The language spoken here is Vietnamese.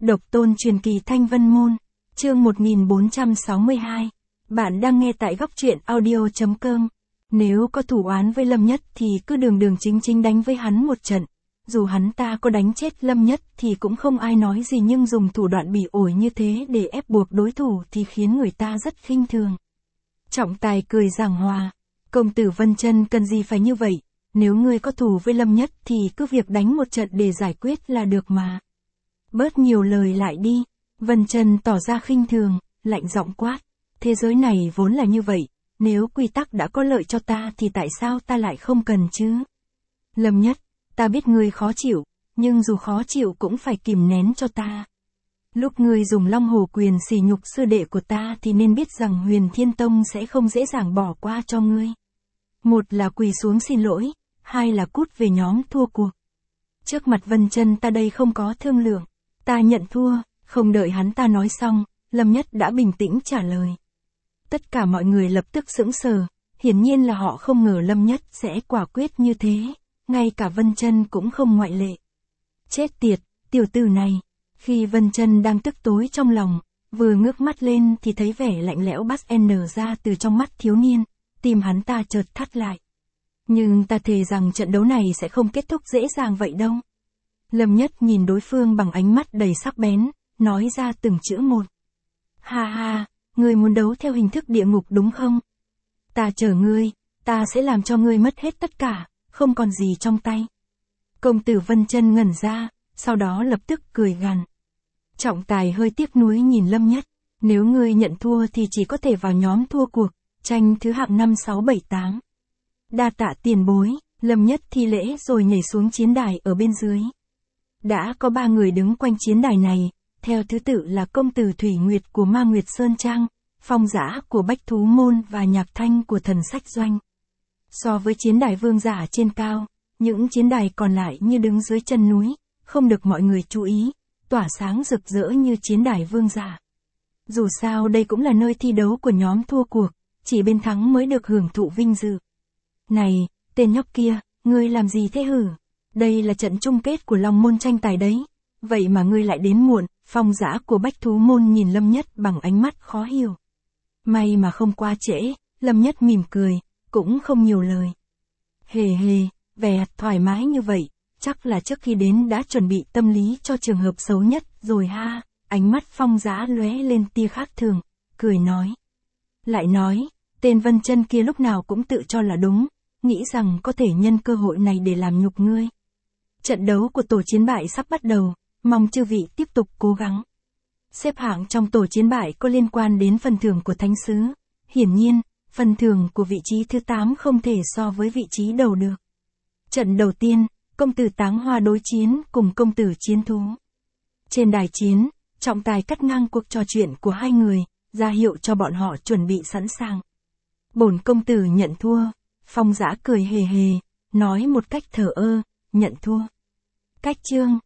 Độc tôn truyền kỳ Thanh Vân Môn, chương 1462. Bạn đang nghe tại góc truyện audio.com. Nếu có thủ oán với Lâm Nhất thì cứ đường đường chính chính đánh với hắn một trận. Dù hắn ta có đánh chết Lâm Nhất thì cũng không ai nói gì, nhưng dùng thủ đoạn bỉ ổi như thế để ép buộc đối thủ thì khiến người ta rất khinh thường. Trọng Tài cười giảng hòa. Công tử Vân Chân cần gì phải như vậy, nếu ngươi có thù với Lâm Nhất thì cứ việc đánh một trận để giải quyết là được mà. Bớt nhiều lời lại đi. Vân Chân tỏ ra khinh thường, lạnh giọng quát. Thế giới này vốn là như vậy, nếu quy tắc đã có lợi cho ta thì tại sao ta lại không cần chứ? Lâm Nhất, ta biết ngươi khó chịu, nhưng dù khó chịu cũng phải kìm nén cho ta. Lúc ngươi dùng Long Hổ Quyền sỉ nhục sư đệ của ta thì nên biết rằng Huyền Thiên Tông sẽ không dễ dàng bỏ qua cho ngươi. Một là quỳ xuống xin lỗi, hai là cút về nhóm thua cuộc. Trước mặt Vân Chân ta đây không có thương lượng, ta nhận thua. Không đợi hắn ta nói xong, Lâm Nhất đã bình tĩnh trả lời. Tất cả mọi người lập tức sững sờ, hiển nhiên là họ không ngờ Lâm Nhất sẽ quả quyết như thế, ngay cả Vân Chân cũng không ngoại lệ. Chết tiệt, tiểu tử này. Khi Vân Chân đang tức tối trong lòng, vừa ngước mắt lên thì thấy vẻ lạnh lẽo bắt n ra từ trong mắt thiếu niên, tim hắn ta chợt thắt lại. Nhưng ta thề rằng trận đấu này sẽ không kết thúc dễ dàng vậy đâu. Lâm Nhất nhìn đối phương bằng ánh mắt đầy sắc bén, nói ra từng chữ một. Ha ha, ngươi muốn đấu theo hình thức địa ngục đúng không? Ta chờ ngươi, ta sẽ làm cho ngươi mất hết tất cả, không còn gì trong tay. Công tử Vân Chân ngẩn ra, sau đó lập tức cười gằn. Trọng Tài hơi tiếc nuối nhìn Lâm Nhất, nếu ngươi nhận thua thì chỉ có thể vào nhóm thua cuộc, tranh thứ hạng 5 6 7 8. Đa tạ tiền bối. Lâm Nhất thi lễ rồi nhảy xuống chiến đài ở bên dưới. Đã có 3 người đứng quanh chiến đài này, theo thứ tự là công tử Thủy Nguyệt của Ma Nguyệt Sơn Trang, Phong Dã của Bách Thú Môn và Nhạc Thanh của Thần Sách Doanh. So với chiến đài vương giả trên cao, những chiến đài còn lại như đứng dưới chân núi, không được mọi người chú ý, tỏa sáng rực rỡ như chiến đài vương giả. Dù sao đây cũng là nơi thi đấu của nhóm thua cuộc, chỉ bên thắng mới được hưởng thụ vinh dự. Này, tên nhóc kia, ngươi làm gì thế hử? Đây là trận chung kết của Long Môn tranh tài đấy, vậy mà ngươi lại đến muộn. Phong Dã của Bách Thú Môn nhìn Lâm Nhất bằng ánh mắt khó hiểu. May mà không quá trễ, Lâm Nhất mỉm cười, cũng không nhiều lời. Hề hề, vẻ thoải mái như vậy, chắc là trước khi đến đã chuẩn bị tâm lý cho trường hợp xấu nhất rồi ha. Ánh mắt Phong Dã lóe lên tia khác thường, cười nói. Lại nói, tên Vân Chân kia lúc nào cũng tự cho là đúng, nghĩ rằng có thể nhân cơ hội này để làm nhục ngươi. Trận đấu của tổ chiến bại sắp bắt đầu, mong chư vị tiếp tục cố gắng. Xếp hạng trong tổ chiến bại có liên quan đến phần thưởng của thánh sứ. Hiển nhiên, phần thưởng của vị trí thứ 8 không thể so với vị trí đầu được. Trận đầu tiên, công tử Táng Hoa đối chiến cùng công tử Chiến Thú. Trên đài chiến, Trọng Tài cắt ngang cuộc trò chuyện của hai người, ra hiệu cho bọn họ chuẩn bị sẵn sàng. Bổn công tử nhận thua. Phong Dã cười hề hề, nói một cách thờ ơ, nhận thua. Cách chương.